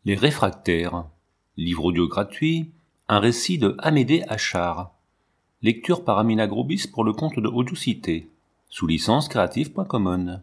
Les réfractaires. Livre audio gratuit. Un récit de Amédée Achard. Lecture par Amina Grobis pour le compte de Audiocité. Sous licence Creative.commons.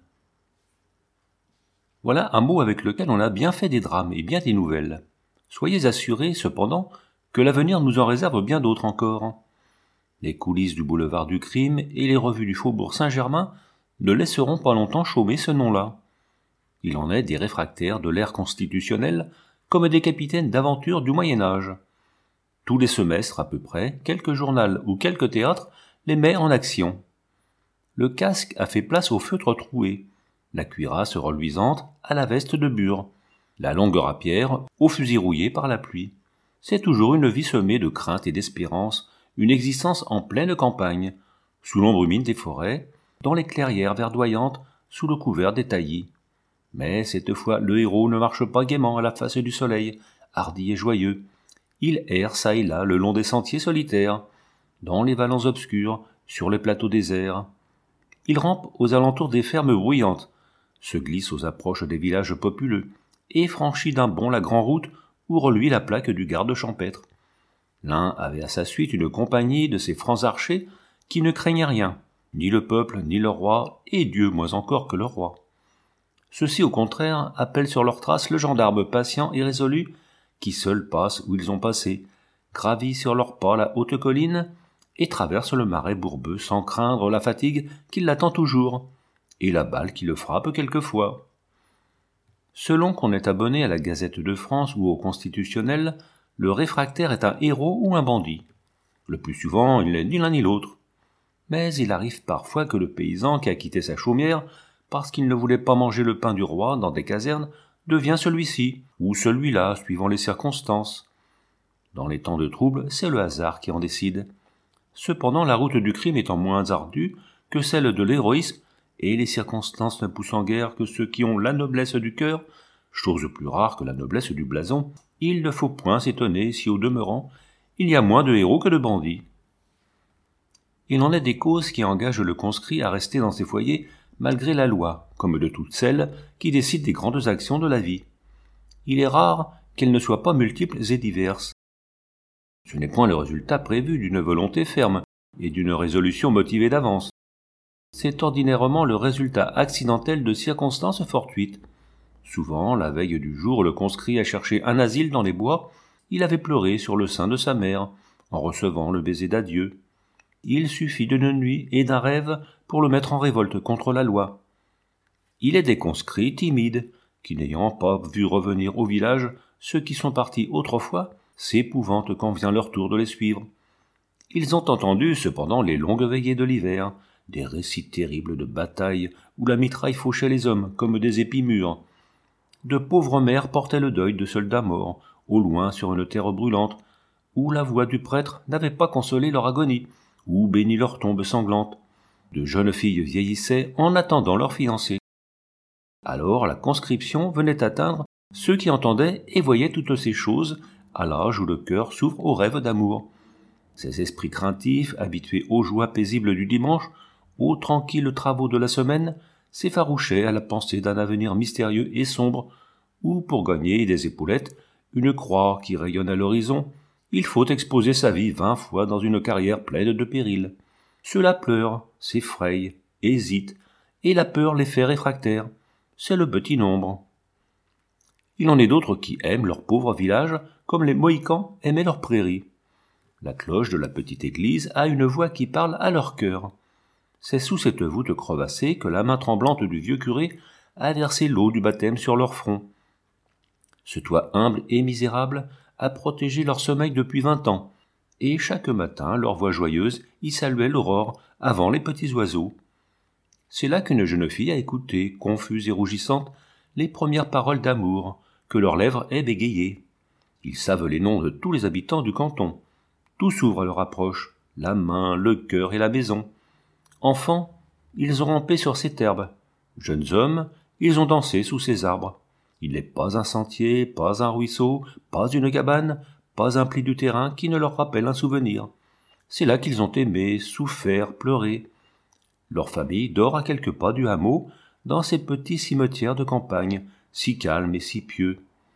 Voilà un mot avec lequel on a bien fait des drames et bien des nouvelles. Soyez assurés, cependant, que l'avenir nous en réserve bien d'autres encore. Les coulisses du boulevard du crime et les revues du faubourg Saint-Germain ne laisseront pas longtemps chômer ce nom-là. Il en est des réfractaires de l'ère constitutionnelle comme des capitaines d'aventure du Moyen-Âge. Tous les semestres à peu près, quelque journal ou quelque théâtre les met en action. Le casque a fait place au feutre troué, la cuirasse reluisante à la veste de bure, la longue rapière au fusil rouillé par la pluie. C'est toujours une vie semée de crainte et d'espérance, une existence en pleine campagne, sous l'ombre humide des forêts, dans les clairières verdoyantes, sous le couvert des taillis. Mais cette fois, le héros ne marche pas gaiement à la face du soleil, hardi et joyeux. Il erre çà et là le long des sentiers solitaires, dans les vallons obscurs, sur les plateaux déserts. Il rampe aux alentours des fermes bruyantes, se glisse aux approches des villages populeux, et franchit d'un bond la grande route où reluit la plaque du garde champêtre. L'un avait à sa suite une compagnie de ces francs archers qui ne craignaient rien, ni le peuple, ni le roi, et Dieu moins encore que le roi. Ceux-ci, au contraire, appellent sur leurs traces le gendarme patient et résolu, qui seul passe où ils ont passé, gravit sur leurs pas la haute colline, et traverse le marais bourbeux sans craindre la fatigue qui l'attend toujours, et la balle qui le frappe quelquefois. Selon qu'on est abonné à la Gazette de France ou au Constitutionnel, le réfractaire est un héros ou un bandit. Le plus souvent, il n'est ni l'un ni l'autre. Mais il arrive parfois que le paysan qui a quitté sa chaumière parce qu'il ne voulait pas manger le pain du roi dans des casernes, devient celui-ci, ou celui-là, suivant les circonstances. Dans les temps de trouble, c'est le hasard qui en décide. Cependant, la route du crime étant moins ardue que celle de l'héroïsme, et les circonstances ne poussant guère que ceux qui ont la noblesse du cœur, chose plus rare que la noblesse du blason, il ne faut point s'étonner si, au demeurant, il y a moins de héros que de bandits. Il en est des causes qui engagent le conscrit à rester dans ses foyers malgré la loi, comme de toutes celles qui décident des grandes actions de la vie. Il est rare qu'elles ne soient pas multiples et diverses. Ce n'est point le résultat prévu d'une volonté ferme et d'une résolution motivée d'avance. C'est ordinairement le résultat accidentel de circonstances fortuites. Souvent, la veille du jour, le conscrit a cherché un asile dans les bois, il avait pleuré sur le sein de sa mère, en recevant le baiser d'adieu. Il suffit d'une nuit et d'un rêve pour le mettre en révolte contre la loi. Il est des conscrits timides, qui n'ayant pas vu revenir au village ceux qui sont partis autrefois, s'épouvantent quand vient leur tour de les suivre. Ils ont entendu cependant les longues veillées de l'hiver, des récits terribles de batailles où la mitraille fauchait les hommes comme des épis mûrs. De pauvres mères portaient le deuil de soldats morts, au loin sur une terre brûlante, où la voix du prêtre n'avait pas consolé leur agonie, ou béni leur tombe sanglante. De jeunes filles vieillissaient en attendant leurs fiancés. Alors la conscription venait atteindre ceux qui entendaient et voyaient toutes ces choses à l'âge où le cœur s'ouvre aux rêves d'amour. Ces esprits craintifs, habitués aux joies paisibles du dimanche, aux tranquilles travaux de la semaine, s'effarouchaient à la pensée d'un avenir mystérieux et sombre, où, pour gagner des épaulettes, une croix qui rayonne à l'horizon, il faut exposer sa vie 20 fois dans une carrière pleine de périls. Ceux-là pleurent, s'effrayent, hésitent, et la peur les fait réfractaires. C'est le petit nombre. Il en est d'autres qui aiment leur pauvre village comme les Mohicans aimaient leur prairie. La cloche de la petite église a une voix qui parle à leur cœur. C'est sous cette voûte crevassée que la main tremblante du vieux curé a versé l'eau du baptême sur leur front. Ce toit humble et misérable a protégé leur sommeil depuis 20 ans, et chaque matin leur voix joyeuse y saluait l'aurore avant les petits oiseaux. C'est là qu'une jeune fille a écouté, confuse et rougissante, les premières paroles d'amour que leurs lèvres aient bégayées. Ils savent les noms de tous les habitants du canton. Tout s'ouvre à leur approche, la main, le cœur et la maison. Enfants, ils ont rampé sur cette herbe. Jeunes hommes, ils ont dansé sous ces arbres. Il n'est pas un sentier, pas un ruisseau, pas une cabane, pas un pli du terrain qui ne leur rappelle un souvenir. C'est là qu'ils ont aimé, souffert, pleuré. Leur famille dort à quelques pas du hameau, dans ces petits cimetières de campagne, si calmes et si pieux.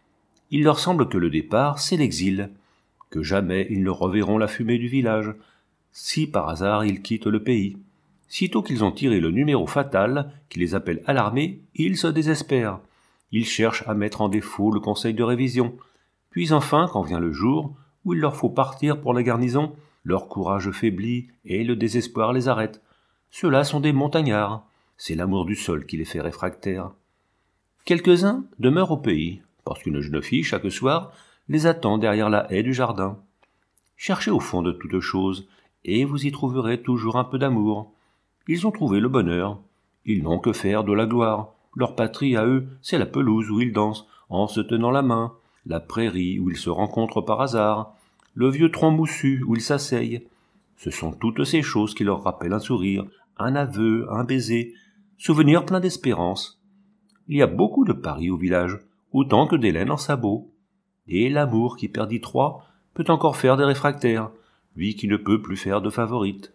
Il leur semble que le départ, c'est l'exil, que jamais ils ne reverront la fumée du village, si par hasard ils quittent le pays. Sitôt qu'ils ont tiré le numéro fatal, qui les appelle à l'armée, ils se désespèrent. Ils cherchent à mettre en défaut le conseil de révision. Puis enfin, quand vient le jour où il leur faut partir pour la garnison, leur courage faiblit et le désespoir les arrête. Ceux-là sont des montagnards. C'est l'amour du sol qui les fait réfractaires. Quelques-uns demeurent au pays, parce qu'une jeune fille, chaque soir, les attend derrière la haie du jardin. Cherchez au fond de toute chose, et vous y trouverez toujours un peu d'amour. Ils ont trouvé le bonheur. Ils n'ont que faire de la gloire. Leur patrie à eux, c'est la pelouse où ils dansent, en se tenant la main, la prairie où ils se rencontrent par hasard, le vieux tronc moussu où ils s'asseyent. Ce sont toutes ces choses qui leur rappellent un sourire, un aveu, un baiser, souvenirs pleins d'espérance. Il y a beaucoup de paris au village, autant que d'Hélène en sabots. Et l'amour qui perdit Troie peut encore faire des réfractaires, lui qui ne peut plus faire de favorite.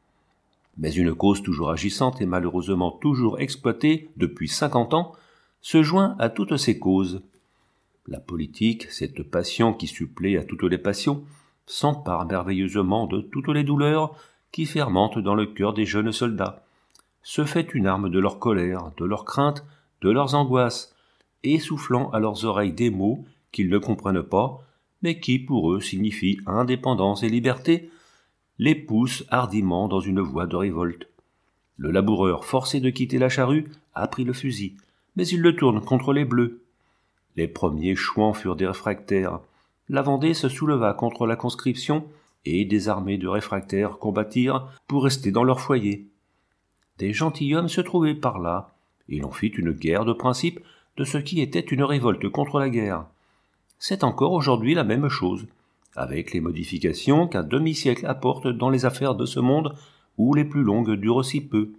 Mais une cause toujours agissante et malheureusement toujours exploitée depuis 50 ans se joint à toutes ces causes. La politique, cette passion qui supplée à toutes les passions, s'empare merveilleusement de toutes les douleurs qui fermentent dans le cœur des jeunes soldats, se fait une arme de leur colère, de leurs craintes, de leurs angoisses, et soufflant à leurs oreilles des mots qu'ils ne comprennent pas, mais qui pour eux signifient indépendance et liberté, les pousse hardiment dans une voie de révolte. Le laboureur, forcé de quitter la charrue, a pris le fusil, mais il le tourne contre les bleus. Les premiers chouans furent des réfractaires. La Vendée se souleva contre la conscription, et des armées de réfractaires combattirent pour rester dans leur foyer. Des gentilshommes se trouvaient par là, et l'on fit une guerre de principe de ce qui était une révolte contre la guerre. C'est encore aujourd'hui la même chose, avec les modifications qu'un demi-siècle apporte dans les affaires de ce monde où les plus longues durent si peu.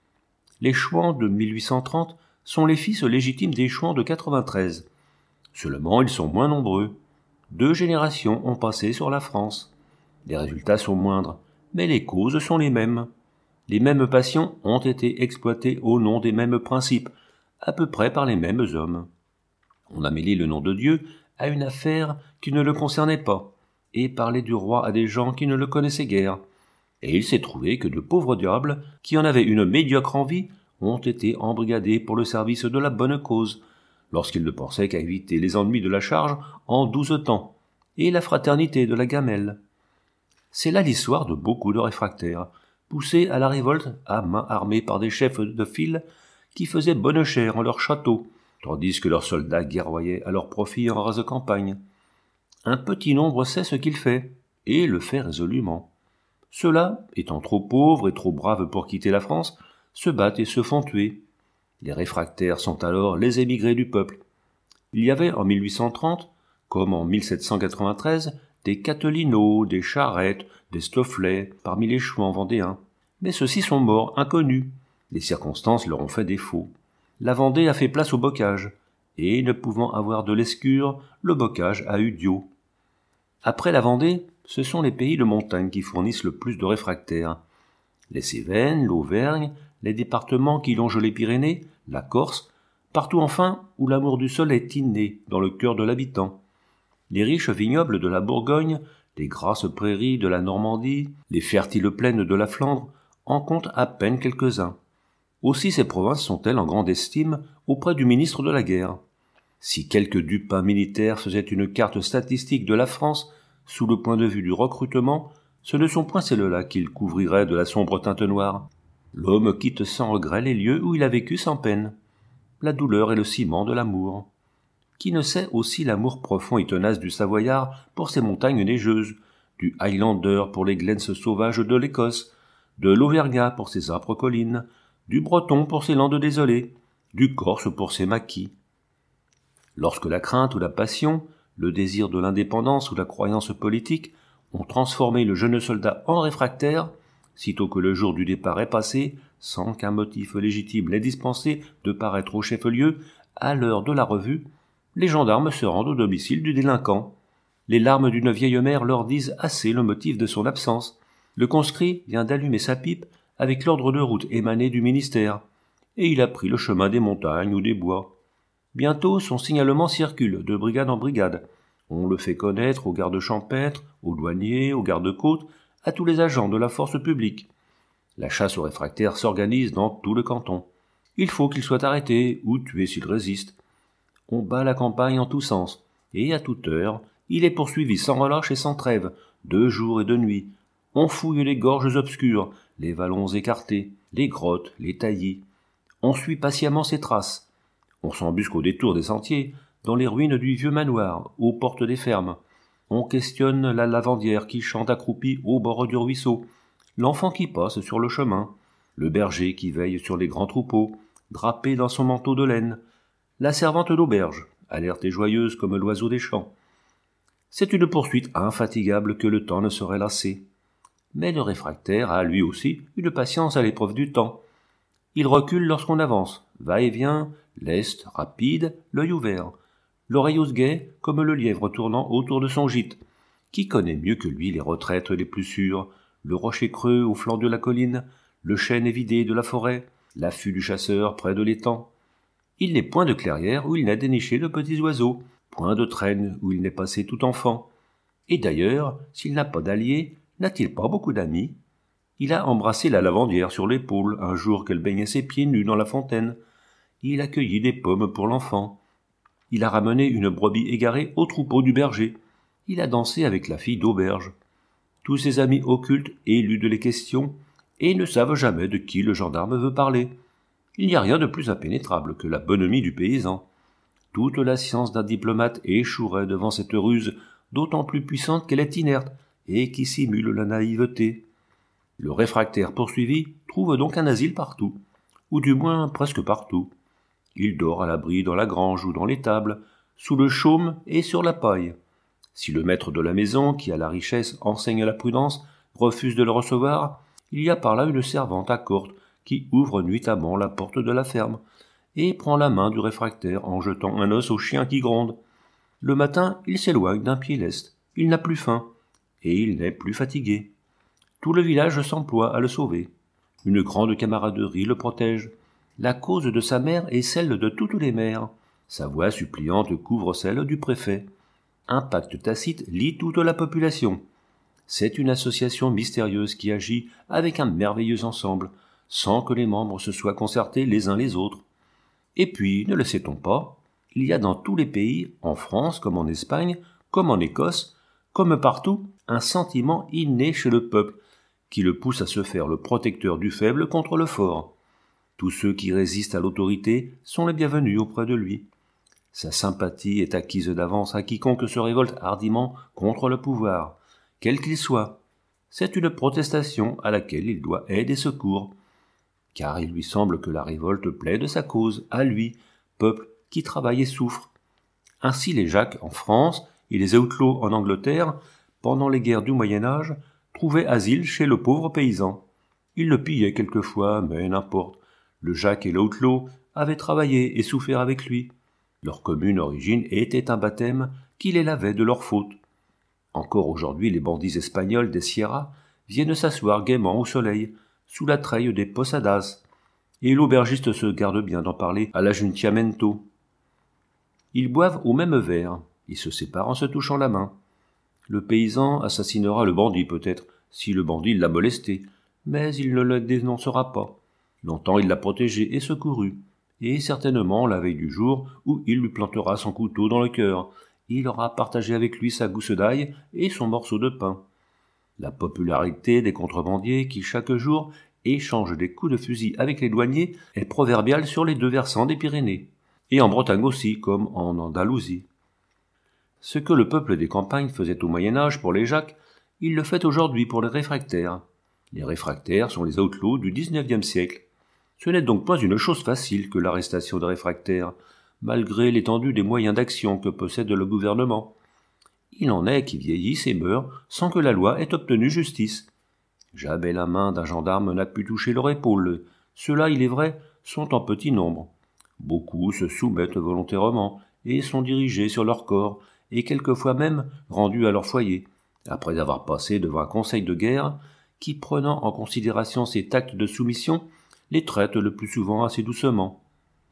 Les chouans de 1830 sont les fils légitimes des chouans de 93. Seulement ils sont moins nombreux. 2 générations ont passé sur la France. Les résultats sont moindres, mais les causes sont les mêmes. Les mêmes passions ont été exploitées au nom des mêmes principes, à peu près par les mêmes hommes. On a mêlé le nom de Dieu à une affaire qui ne le concernait pas, et parlé du roi à des gens qui ne le connaissaient guère. Et il s'est trouvé que de pauvres diables, qui en avaient une médiocre envie, ont été embrigadés pour le service de la bonne cause, lorsqu'ils ne pensaient qu'à éviter les ennuis de la charge en 12 temps, et la fraternité de la gamelle. C'est là l'histoire de beaucoup de réfractaires, poussés à la révolte à main armée par des chefs de file qui faisaient bonne chère en leur château, tandis que leurs soldats guerroyaient à leur profit en rase campagne. Un petit nombre sait ce qu'il fait, et le fait résolument. Ceux-là, étant trop pauvres et trop braves pour quitter la France, se battent et se font tuer. Les réfractaires sont alors les émigrés du peuple. Il y avait en 1830, comme en 1793, des Catelineaux, des Charrettes, des Stofflet parmi les chouans vendéens. Mais ceux-ci sont morts, inconnus. Les circonstances leur ont fait défaut. La Vendée a fait place au bocage, et ne pouvant avoir de l'escure, le bocage a eu Dieu. Après la Vendée, ce sont les pays de montagne qui fournissent le plus de réfractaires. Les Cévennes, l'Auvergne, les départements qui longent les Pyrénées, la Corse, partout enfin où l'amour du sol est inné dans le cœur de l'habitant. Les riches vignobles de la Bourgogne, les grasses prairies de la Normandie, les fertiles plaines de la Flandre en comptent à peine quelques-uns. Aussi ces provinces sont-elles en grande estime auprès du ministre de la guerre. Si quelque dupin militaire faisait une carte statistique de la France sous le point de vue du recrutement, ce ne sont point celles-là qu'il couvrirait de la sombre teinte noire. L'homme quitte sans regret les lieux où il a vécu sans peine. La douleur est le ciment de l'amour. Qui ne sait aussi l'amour profond et tenace du Savoyard pour ses montagnes neigeuses, du Highlander pour les glens sauvages de l'Écosse, de l'Auvergnat pour ses âpres collines, du Breton pour ses landes désolées, du Corse pour ses maquis. Lorsque la crainte ou la passion, le désir de l'indépendance ou la croyance politique ont transformé le jeune soldat en réfractaire, sitôt que le jour du départ est passé, sans qu'un motif légitime l'ait dispensé de paraître au chef-lieu, à l'heure de la revue, les gendarmes se rendent au domicile du délinquant. Les larmes d'une vieille mère leur disent assez le motif de son absence. Le conscrit vient d'allumer sa pipe avec l'ordre de route émané du ministère, et il a pris le chemin des montagnes ou des bois. Bientôt son signalement circule de brigade en brigade. On le fait connaître aux gardes champêtres, aux douaniers, aux gardes-côtes, à tous les agents de la force publique. La chasse aux réfractaires s'organise dans tout le canton. Il faut qu'il soit arrêté ou tué s'il résiste. On bat la campagne en tous sens, et à toute heure, il est poursuivi sans relâche et sans trêve, de jour et de nuit. On fouille les gorges obscures, les vallons écartés, les grottes, les taillis. On suit patiemment ses traces. On s'embusque au détour des sentiers, dans les ruines du vieux manoir, aux portes des fermes. On questionne la lavandière qui chante accroupie au bord du ruisseau, l'enfant qui passe sur le chemin, le berger qui veille sur les grands troupeaux, drapé dans son manteau de laine, la servante d'auberge, alerte et joyeuse comme l'oiseau des champs. C'est une poursuite infatigable que le temps ne saurait lasser. Mais le réfractaire a lui aussi une patience à l'épreuve du temps. Il recule lorsqu'on avance, va et vient, leste, rapide, l'œil ouvert, l'oreille au guet comme le lièvre tournant autour de son gîte. Qui connaît mieux que lui les retraites les plus sûres, le rocher creux au flanc de la colline, le chêne évidé de la forêt, l'affût du chasseur près de l'étang. Il n'est point de clairière où il n'a déniché de petits oiseaux, point de traîne où il n'est passé tout enfant. Et d'ailleurs, s'il n'a pas d'alliés, n'a-t-il pas beaucoup d'amis? Il a embrassé la lavandière sur l'épaule un jour qu'elle baignait ses pieds nus dans la fontaine. Il a cueilli des pommes pour l'enfant. Il a ramené une brebis égarée au troupeau du berger. Il a dansé avec la fille d'auberge. Tous ses amis occultes éludent les questions et ne savent jamais de qui le gendarme veut parler. Il n'y a rien de plus impénétrable que la bonhomie du paysan. Toute la science d'un diplomate échouerait devant cette ruse, d'autant plus puissante qu'elle est inerte et qui simule la naïveté. Le réfractaire poursuivi trouve donc un asile partout, ou du moins presque partout. Il dort à l'abri dans la grange ou dans l'étable, sous le chaume et sur la paille. Si le maître de la maison, qui a la richesse enseigne la prudence, refuse de le recevoir, il y a par là une servante à corte qui ouvre nuitamment la porte de la ferme et prend la main du réfractaire en jetant un os au chien qui gronde. Le matin, il s'éloigne d'un pied leste, il n'a plus faim, et il n'est plus fatigué. Tout le village s'emploie à le sauver. Une grande camaraderie le protège. La cause de sa mère est celle de toutes les mères. Sa voix suppliante couvre celle du préfet. Un pacte tacite lie toute la population. C'est une association mystérieuse qui agit avec un merveilleux ensemble, sans que les membres se soient concertés les uns les autres. Et puis, ne le sait-on pas, il y a dans tous les pays, en France comme en Espagne, comme en Écosse, comme partout, un sentiment inné chez le peuple, qui le pousse à se faire le protecteur du faible contre le fort. Tous ceux qui résistent à l'autorité sont les bienvenus auprès de lui. Sa sympathie est acquise d'avance à quiconque se révolte hardiment contre le pouvoir, quel qu'il soit. C'est une protestation à laquelle il doit aide et secours, car il lui semble que la révolte plaide sa cause, à lui, peuple qui travaille et souffre. Ainsi les Jacques en France et les outlaws en Angleterre, pendant les guerres du Moyen-Âge, trouvaient asile chez le pauvre paysan. Ils le pillaient quelquefois, mais n'importe. Le Jacques et l'outlaw avaient travaillé et souffert avec lui. Leur commune origine était un baptême qui les lavait de leurs fautes. Encore aujourd'hui, les bandits espagnols des Sierras viennent s'asseoir gaiement au soleil, sous la treille des posadas, et l'aubergiste se garde bien d'en parler à l'ajuntamento. Ils boivent au même verre, ils se séparent en se touchant la main. Le paysan assassinera le bandit peut-être, si le bandit l'a molesté, mais il ne le dénoncera pas. Longtemps il l'a protégé et secouru, et certainement la veille du jour où il lui plantera son couteau dans le cœur, il aura partagé avec lui sa gousse d'ail et son morceau de pain. La popularité des contrebandiers qui chaque jour échangent des coups de fusil avec les douaniers est proverbiale sur les deux versants des Pyrénées, et en Bretagne aussi, comme en Andalousie. Ce que le peuple des campagnes faisait au Moyen-Âge pour les Jacques, il le fait aujourd'hui pour les réfractaires. Les réfractaires sont les outlaws du XIXe siècle. Ce n'est donc pas une chose facile que l'arrestation des réfractaires, malgré l'étendue des moyens d'action que possède le gouvernement. Il en est qui vieillissent et meurent sans que la loi ait obtenu justice. Jamais la main d'un gendarme n'a pu toucher leur épaule. Ceux-là, il est vrai, sont en petit nombre. Beaucoup se soumettent volontairement et sont dirigés sur leur corps, et quelquefois même rendus à leur foyer, après avoir passé devant un conseil de guerre qui, prenant en considération ces actes de soumission, les traite le plus souvent assez doucement.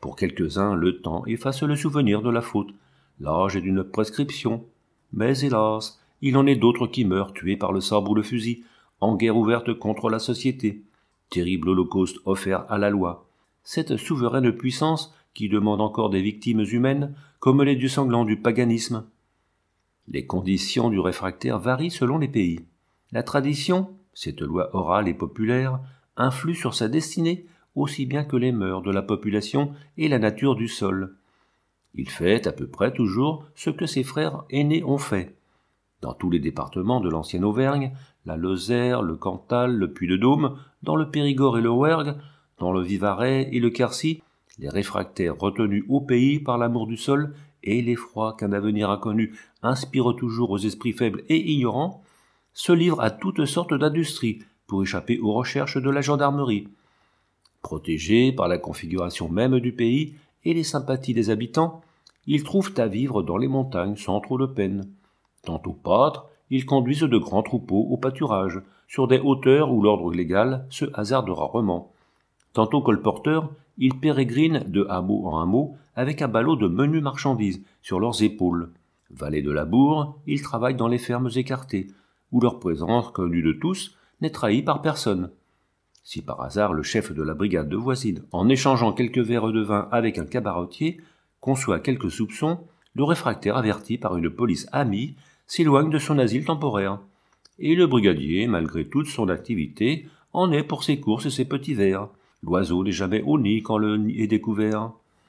Pour quelques-uns, le temps efface le souvenir de la faute. L'âge est d'une prescription. Mais hélas, il en est d'autres qui meurent tués par le sabre ou le fusil, en guerre ouverte contre la société. Terrible holocauste offert à la loi. Cette souveraine puissance qui demande encore des victimes humaines, comme les dieux sanglants du paganisme. Les conditions du réfractaire varient selon les pays. La tradition, cette loi orale et populaire, influe sur sa destinée aussi bien que les mœurs de la population et la nature du sol. Il fait à peu près toujours ce que ses frères aînés ont fait. Dans tous les départements de l'ancienne Auvergne, la Lozère, le Cantal, le Puy-de-Dôme, dans le Périgord et le Rouergue, dans le Vivarais et le Quercy, les réfractaires retenus au pays par l'amour du sol et l'effroi qu'un avenir inconnu inspire toujours aux esprits faibles et ignorants, se livrent à toutes sortes d'industries pour échapper aux recherches de la gendarmerie. Protégés par la configuration même du pays et les sympathies des habitants, ils trouvent à vivre dans les montagnes sans trop de peine. Tantôt pâtres, ils conduisent de grands troupeaux au pâturage, sur des hauteurs où l'ordre légal se hasarde rarement. Tantôt colporteurs, ils pérégrinent de hameau en hameau avec un ballot de menues marchandises sur leurs épaules. Valets de labour, ils travaillent dans les fermes écartées, où leur présence, connue de tous, n'est trahie par personne. Si par hasard le chef de la brigade de voisine, en échangeant quelques verres de vin avec un cabaretier, conçoit quelques soupçons, le réfractaire averti par une police amie s'éloigne de son asile temporaire. Et le brigadier, malgré toute son activité, en est pour ses courses et ses petits verres. L'oiseau n'est jamais au nid quand le nid est découvert.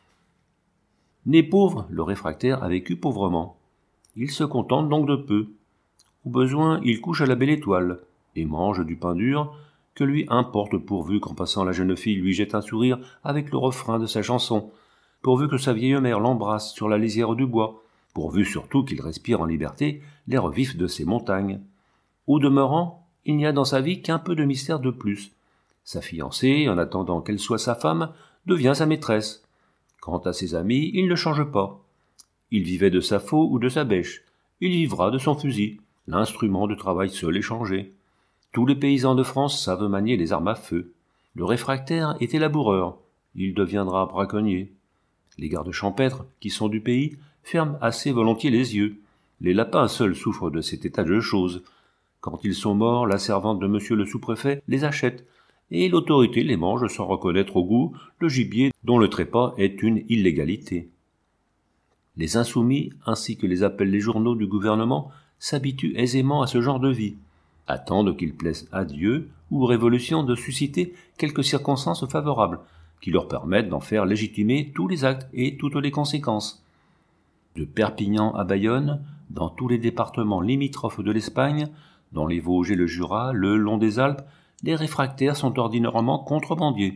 Né pauvre, le réfractaire a vécu pauvrement. Il se contente donc de peu. Au besoin, il couche à la belle étoile, et mange du pain dur, que lui importe pourvu qu'en passant la jeune fille lui jette un sourire avec le refrain de sa chanson, pourvu que sa vieille mère l'embrasse sur la lisière du bois, pourvu surtout qu'il respire en liberté l'air vif de ces montagnes. Au demeurant, il n'y a dans sa vie qu'un peu de mystère de plus. Sa fiancée, en attendant qu'elle soit sa femme, devient sa maîtresse. Quant à ses amis, il ne change pas. Il vivait de sa faux ou de sa bêche. Il vivra de son fusil, l'instrument de travail seul et changé. Tous les paysans de France savent manier les armes à feu. Le réfractaire était laboureur. Il deviendra braconnier. Les gardes champêtres, qui sont du pays, ferment assez volontiers les yeux. Les lapins seuls souffrent de cet état de choses. Quand ils sont morts, la servante de monsieur le sous-préfet les achète, et l'autorité les mange sans reconnaître au goût le gibier dont le trépas est une illégalité. Les insoumis, ainsi que les appellent les journaux du gouvernement, s'habituent aisément à ce genre de vie, attendent qu'il plaise à Dieu ou aux révolutions de susciter quelques circonstances favorables, qui leur permettent d'en faire légitimer tous les actes et toutes les conséquences. De Perpignan à Bayonne, dans tous les départements limitrophes de l'Espagne, dans les Vosges et le Jura, le long des Alpes, les réfractaires sont ordinairement contrebandiers.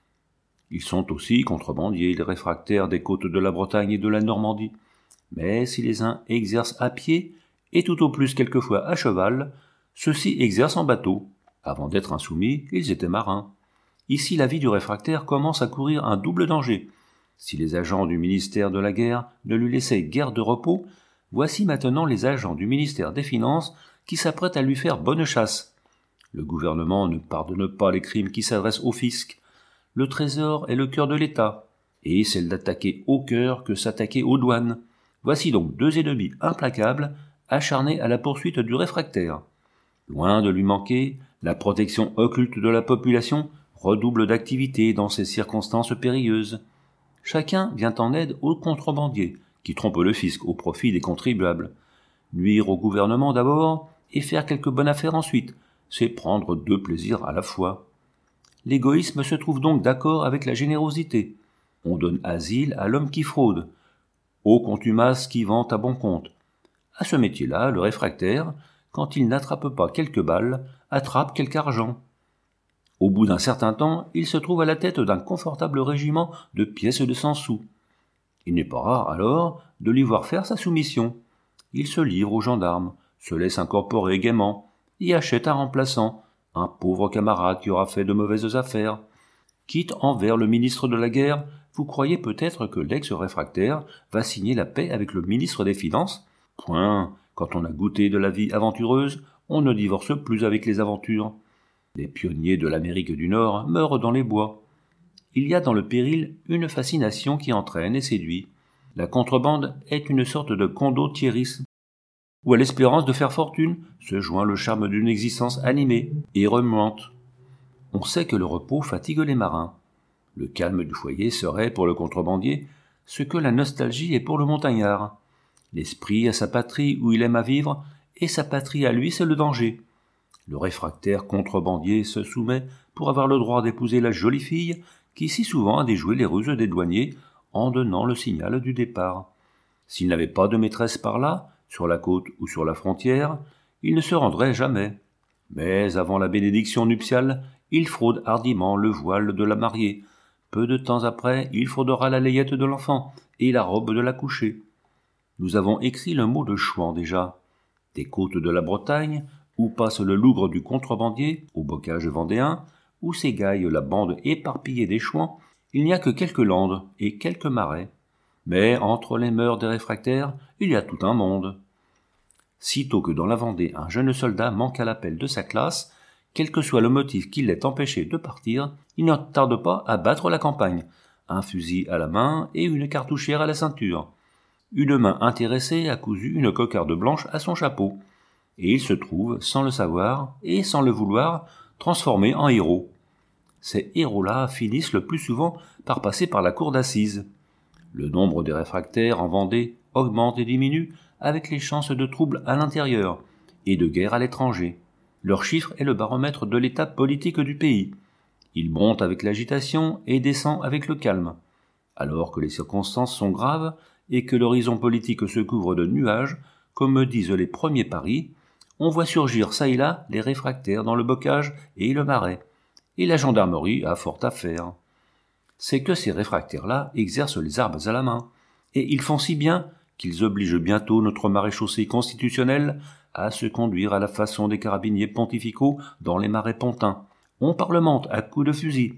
Ils sont aussi contrebandiers, les réfractaires des côtes de la Bretagne et de la Normandie. Mais si les uns exercent à pied, et tout au plus quelquefois à cheval, ceux-ci exercent en bateau. Avant d'être insoumis, ils étaient marins. Ici, la vie du réfractaire commence à courir un double danger. Si les agents du ministère de la Guerre ne lui laissaient guère de repos, voici maintenant les agents du ministère des Finances qui s'apprêtent à lui faire bonne chasse. Le gouvernement ne pardonne pas les crimes qui s'adressent au fisc. Le trésor est le cœur de l'État, et c'est d'attaquer au cœur que s'attaquer aux douanes. Voici donc deux ennemis implacables, acharnés à la poursuite du réfractaire. Loin de lui manquer, la protection occulte de la population redouble d'activité dans ces circonstances périlleuses. Chacun vient en aide aux contrebandiers, qui trompent le fisc au profit des contribuables. Nuire au gouvernement d'abord, et faire quelque bonne affaire ensuite, c'est prendre deux plaisirs à la fois. L'égoïsme se trouve donc d'accord avec la générosité. On donne asile à l'homme qui fraude, aux contumaces qui vante à bon compte. À ce métier-là, le réfractaire, quand il n'attrape pas quelques balles, attrape quelque argent. Au bout d'un certain temps, il se trouve à la tête d'un confortable régiment de pièces de 100 sous. Il n'est pas rare, alors, de lui voir faire sa soumission. Il se livre aux gendarmes, se laisse incorporer gaiement, et achète un remplaçant, un pauvre camarade qui aura fait de mauvaises affaires. Quitte envers le ministre de la Guerre, vous croyez peut-être que l'ex-réfractaire va signer la paix avec le ministre des Finances ? Point. Quand on a goûté de la vie aventureuse, on ne divorce plus avec les aventures. Les pionniers de l'Amérique du Nord meurent dans les bois. Il y a dans le péril une fascination qui entraîne et séduit. La contrebande est une sorte de condottiérisme, où à l'espérance de faire fortune se joint le charme d'une existence animée et remuante. On sait que le repos fatigue les marins. Le calme du foyer serait, pour le contrebandier, ce que la nostalgie est pour le montagnard. L'esprit a sa patrie où il aime à vivre, et sa patrie à lui, c'est le danger. Le réfractaire contrebandier se soumet pour avoir le droit d'épouser la jolie fille qui si souvent a déjoué les ruses des douaniers en donnant le signal du départ. S'il n'avait pas de maîtresse par là, sur la côte ou sur la frontière, il ne se rendrait jamais. Mais avant la bénédiction nuptiale, il fraude hardiment le voile de la mariée. Peu de temps après, il fraudera la layette de l'enfant et la robe de la couchée. Nous avons écrit le mot de Chouan déjà. Des côtes de la Bretagne, où passe le lougre du contrebandier, au bocage vendéen, où s'égaille la bande éparpillée des Chouans, il n'y a que quelques landes et quelques marais. Mais entre les mœurs des réfractaires, il y a tout un monde. Sitôt que dans la Vendée un jeune soldat manque à l'appel de sa classe, quel que soit le motif qui l'ait empêché de partir, il ne tarde pas à battre la campagne, un fusil à la main et une cartouchière à la ceinture. Une main intéressée a cousu une cocarde blanche à son chapeau, et il se trouve, sans le savoir et sans le vouloir, transformé en héros. Ces héros-là finissent le plus souvent par passer par la cour d'assises. Le nombre des réfractaires en Vendée augmente et diminue avec les chances de troubles à l'intérieur et de guerre à l'étranger. Leur chiffre est le baromètre de l'état politique du pays. Il monte avec l'agitation et descend avec le calme. Alors que les circonstances sont graves et que l'horizon politique se couvre de nuages, comme disent les premiers paris, on voit surgir çà et là les réfractaires dans le bocage et le marais, et la gendarmerie a fort à faire. C'est que ces réfractaires-là exercent les armes à la main, et ils font si bien qu'ils obligent bientôt notre maréchaussée constitutionnelle à se conduire à la façon des carabiniers pontificaux dans les marais pontins. On parlemente à coups de fusil.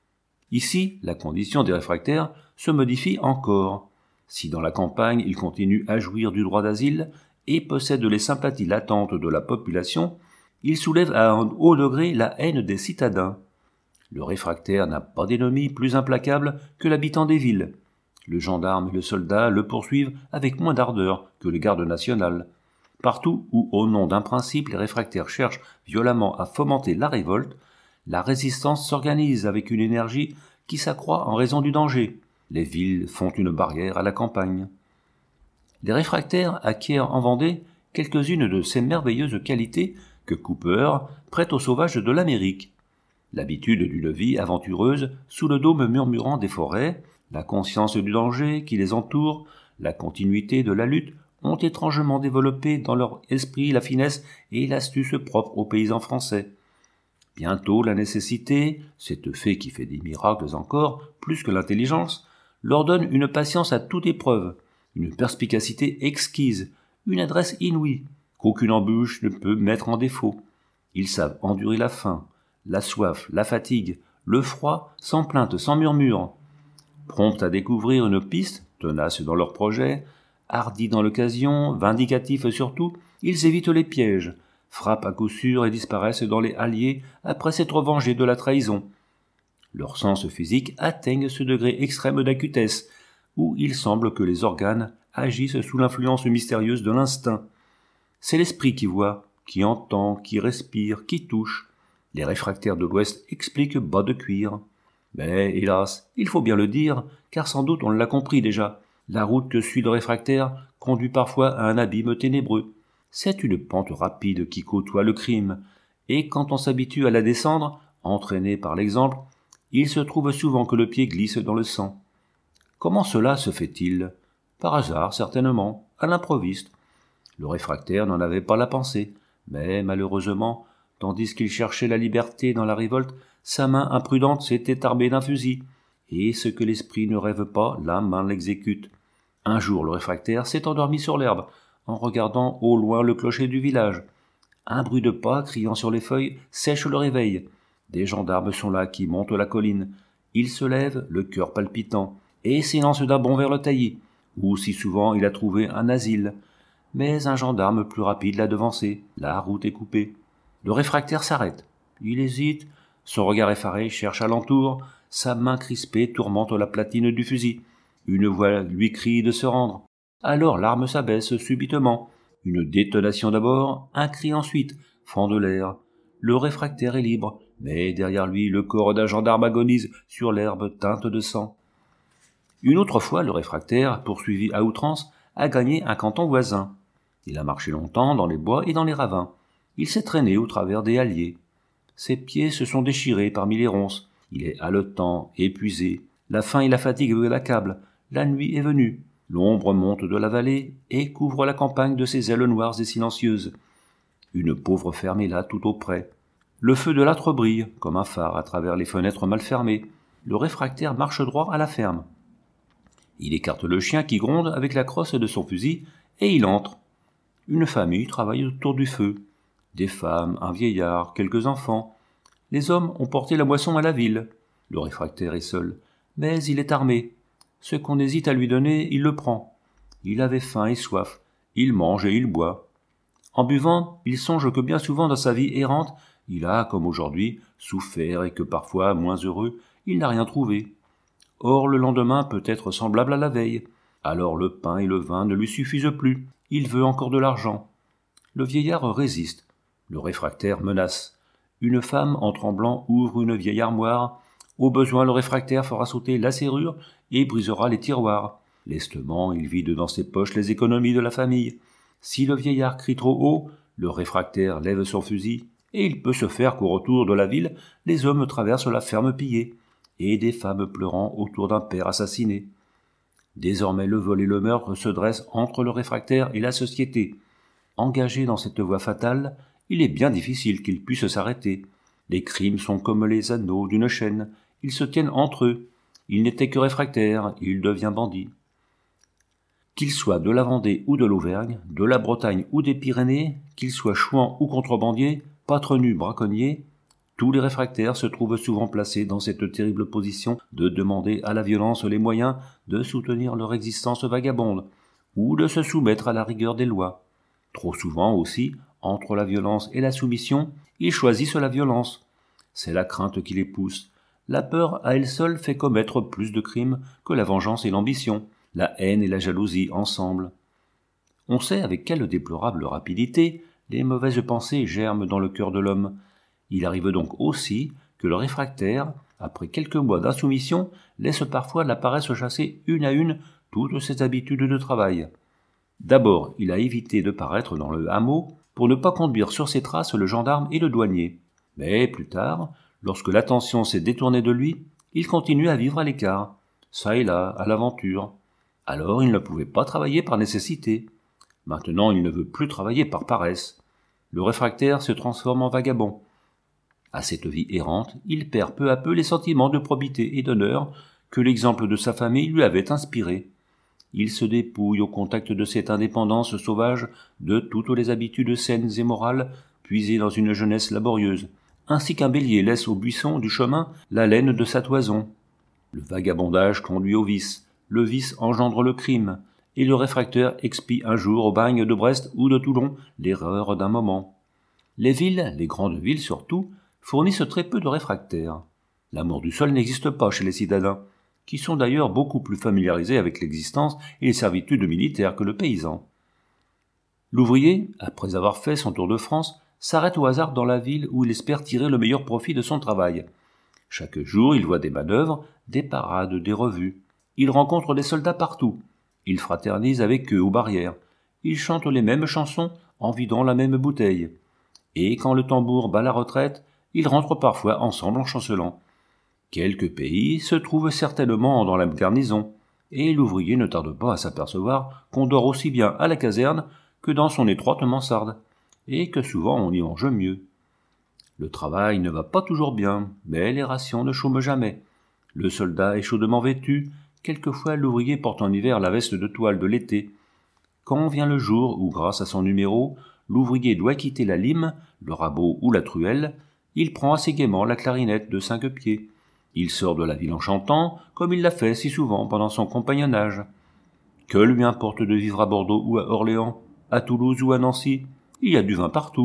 Ici, la condition des réfractaires se modifie encore. Si dans la campagne ils continuent à jouir du droit d'asile et possèdent les sympathies latentes de la population, ils soulèvent à un haut degré la haine des citadins. Le réfractaire n'a pas d'ennemi plus implacable que l'habitant des villes. Le gendarme et le soldat le poursuivent avec moins d'ardeur que les gardes nationales. Partout où, au nom d'un principe, les réfractaires cherchent violemment à fomenter la révolte, la résistance s'organise avec une énergie qui s'accroît en raison du danger. Les villes font une barrière à la campagne. Les réfractaires acquièrent en Vendée quelques-unes de ces merveilleuses qualités que Cooper prête aux sauvages de l'Amérique. L'habitude d'une vie aventureuse sous le dôme murmurant des forêts, la conscience du danger qui les entoure, la continuité de la lutte ont étrangement développé dans leur esprit la finesse et l'astuce propres aux paysans français. Bientôt la nécessité, cette fée qui fait des miracles encore, plus que l'intelligence, leur donne une patience à toute épreuve, une perspicacité exquise, une adresse inouïe, qu'aucune embûche ne peut mettre en défaut. Ils savent endurer la faim, la soif, la fatigue, le froid, sans plainte, sans murmure. Prompts à découvrir une piste, tenaces dans leurs projets, hardis dans l'occasion, vindicatifs surtout, ils évitent les pièges, frappent à coup sûr et disparaissent dans les halliers après s'être vengés de la trahison. Leurs sens physiques atteignent ce degré extrême d'acutesse, où il semble que les organes agissent sous l'influence mystérieuse de l'instinct. C'est l'esprit qui voit, qui entend, qui respire, qui touche. Les réfractaires de l'Ouest expliquent bas de cuir. Mais, hélas, il faut bien le dire, car sans doute on l'a compris déjà, la route que suit le réfractaire conduit parfois à un abîme ténébreux. C'est une pente rapide qui côtoie le crime, et quand on s'habitue à la descendre, entraîné par l'exemple, il se trouve souvent que le pied glisse dans le sang. Comment cela se fait-il? Par hasard, certainement, à l'improviste. Le réfractaire n'en avait pas la pensée, mais malheureusement, tandis qu'il cherchait la liberté dans la révolte, sa main imprudente s'était armée d'un fusil, et ce que l'esprit ne rêve pas, la main l'exécute. Un jour, le réfractaire s'est endormi sur l'herbe, en regardant au loin le clocher du village. Un bruit de pas criant sur les feuilles sèche le réveil. Des gendarmes sont là qui montent la colline. Il se lève, le cœur palpitant, et s'élance d'un bond vers le taillis, où si souvent il a trouvé un asile. Mais un gendarme plus rapide l'a devancé. La route est coupée. Le réfractaire s'arrête. Il hésite. Son regard effaré cherche alentour. Sa main crispée tourmente la platine du fusil. Une voix lui crie de se rendre. Alors l'arme s'abaisse subitement. Une détonation d'abord, un cri ensuite, fend de l'air. Le réfractaire est libre, mais derrière lui le corps d'un gendarme agonise sur l'herbe teinte de sang. Une autre fois, le réfractaire, poursuivi à outrance, a gagné un canton voisin. Il a marché longtemps dans les bois et dans les ravins. Il s'est traîné au travers des halliers. Ses pieds se sont déchirés parmi les ronces. Il est haletant, épuisé. La faim et la fatigue l'accablent. La nuit est venue. L'ombre monte de la vallée et couvre la campagne de ses ailes noires et silencieuses. Une pauvre ferme est là tout auprès. Le feu de l'âtre brille, comme un phare à travers les fenêtres mal fermées. Le réfractaire marche droit à la ferme. Il écarte le chien qui gronde avec la crosse de son fusil et il entre. Une famille travaille autour du feu. Des femmes, un vieillard, quelques enfants. Les hommes ont porté la moisson à la ville. Le réfractaire est seul, mais il est armé. Ce qu'on hésite à lui donner, il le prend. Il avait faim et soif. Il mange et il boit. En buvant, il songe que bien souvent dans sa vie errante, il a, comme aujourd'hui, souffert et que parfois, moins heureux, il n'a rien trouvé. Or, le lendemain peut être semblable à la veille. Alors le pain et le vin ne lui suffisent plus. Il veut encore de l'argent. Le vieillard résiste. Le réfractaire menace. Une femme, en tremblant, ouvre une vieille armoire. Au besoin, le réfractaire fera sauter la serrure et brisera les tiroirs. Lestement, il vide dans ses poches les économies de la famille. Si le vieillard crie trop haut, le réfractaire lève son fusil, et il peut se faire qu'au retour de la ville, les hommes traversent la ferme pillée, et des femmes pleurant autour d'un père assassiné. Désormais le vol et le meurtre se dressent entre le réfractaire et la société. Engagé dans cette voie fatale, il est bien difficile qu'il puisse s'arrêter. Les crimes sont comme les anneaux d'une chaîne, ils se tiennent entre eux. Il n'était que réfractaire, il devient bandit. Qu'il soit de la Vendée ou de l'Auvergne, de la Bretagne ou des Pyrénées, qu'il soit chouan ou contrebandier, patrenu braconnier, tous les réfractaires se trouvent souvent placés dans cette terrible position de demander à la violence les moyens de soutenir leur existence vagabonde, ou de se soumettre à la rigueur des lois. Trop souvent aussi, entre la violence et la soumission, ils choisissent la violence. C'est la crainte qui les pousse. La peur à elle seule fait commettre plus de crimes que la vengeance et l'ambition, la haine et la jalousie ensemble. On sait avec quelle déplorable rapidité les mauvaises pensées germent dans le cœur de l'homme. Il arrive donc aussi que le réfractaire, après quelques mois d'insoumission, laisse parfois la paresse chasser une à une toutes ses habitudes de travail. D'abord, il a évité de paraître dans le hameau pour ne pas conduire sur ses traces le gendarme et le douanier. Mais plus tard, lorsque l'attention s'est détournée de lui, il continue à vivre à l'écart, ça et là, à l'aventure. Alors il ne pouvait pas travailler par nécessité. Maintenant il ne veut plus travailler par paresse. Le réfractaire se transforme en vagabond. À cette vie errante, il perd peu à peu les sentiments de probité et d'honneur que l'exemple de sa famille lui avait inspirés. Il se dépouille au contact de cette indépendance sauvage de toutes les habitudes saines et morales puisées dans une jeunesse laborieuse, ainsi qu'un bélier laisse au buisson du chemin la laine de sa toison. Le vagabondage conduit au vice, le vice engendre le crime, et le réfractaire expie un jour au bagne de Brest ou de Toulon l'erreur d'un moment. Les villes, les grandes villes surtout, fournissent très peu de réfractaires. L'amour du sol n'existe pas chez les citadins, qui sont d'ailleurs beaucoup plus familiarisés avec l'existence et les servitudes militaires que le paysan. L'ouvrier, après avoir fait son tour de France, s'arrête au hasard dans la ville où il espère tirer le meilleur profit de son travail. Chaque jour, il voit des manœuvres, des parades, des revues. Il rencontre des soldats partout. Il fraternise avec eux aux barrières. Il chante les mêmes chansons en vidant la même bouteille. Et quand le tambour bat la retraite, ils rentrent parfois ensemble en chancelant. Quelques pays se trouvent certainement dans la garnison, et l'ouvrier ne tarde pas à s'apercevoir qu'on dort aussi bien à la caserne que dans son étroite mansarde, et que souvent on y mange mieux. Le travail ne va pas toujours bien, mais les rations ne chôment jamais. Le soldat est chaudement vêtu, quelquefois l'ouvrier porte en hiver la veste de toile de l'été. Quand vient le jour où, grâce à son numéro, l'ouvrier doit quitter la lime, le rabot ou la truelle, il prend assez gaiement la clarinette de 5 pieds. Il sort de la ville en chantant, comme il l'a fait si souvent pendant son compagnonnage. Que lui importe de vivre à Bordeaux ou à Orléans, à Toulouse ou à Nancy, il y a du vin partout,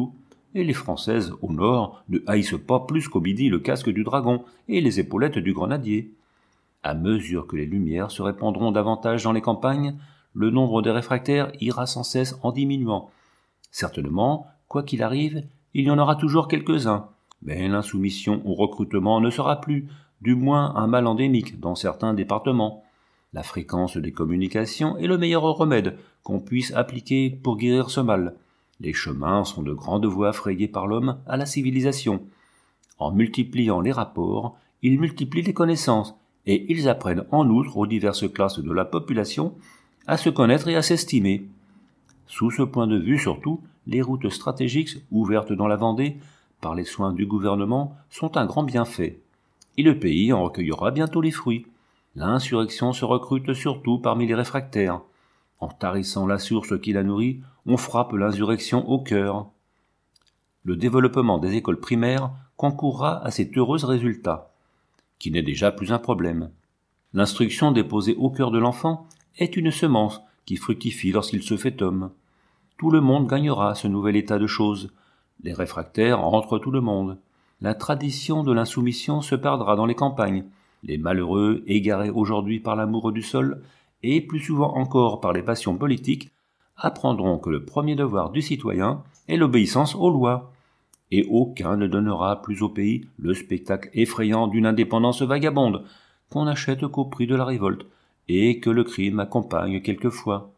et les Françaises, au nord, ne haïssent pas plus qu'au midi le casque du dragon et les épaulettes du grenadier. À mesure que les lumières se répandront davantage dans les campagnes, le nombre des réfractaires ira sans cesse en diminuant. Certainement, quoi qu'il arrive, il y en aura toujours quelques-uns, mais l'insoumission au recrutement ne sera plus, du moins un mal endémique dans certains départements. La fréquence des communications est le meilleur remède qu'on puisse appliquer pour guérir ce mal. Les chemins sont de grandes voies frayées par l'homme à la civilisation. En multipliant les rapports, ils multiplient les connaissances, et ils apprennent en outre aux diverses classes de la population à se connaître et à s'estimer. Sous ce point de vue surtout, les routes stratégiques ouvertes dans la Vendée par les soins du gouvernement sont un grand bienfait. Et le pays en recueillera bientôt les fruits. L'insurrection se recrute surtout parmi les réfractaires. En tarissant la source qui la nourrit, on frappe l'insurrection au cœur. Le développement des écoles primaires concourra à cet heureux résultat, qui n'est déjà plus un problème. L'instruction déposée au cœur de l'enfant est une semence qui fructifie lorsqu'il se fait homme. Tout le monde gagnera ce nouvel état de choses. Les réfractaires entrent tout le monde. La tradition de l'insoumission se perdra dans les campagnes. Les malheureux, égarés aujourd'hui par l'amour du sol, et plus souvent encore par les passions politiques, apprendront que le premier devoir du citoyen est l'obéissance aux lois. Et aucun ne donnera plus au pays le spectacle effrayant d'une indépendance vagabonde, qu'on n'achète qu'au prix de la révolte, et que le crime accompagne quelquefois.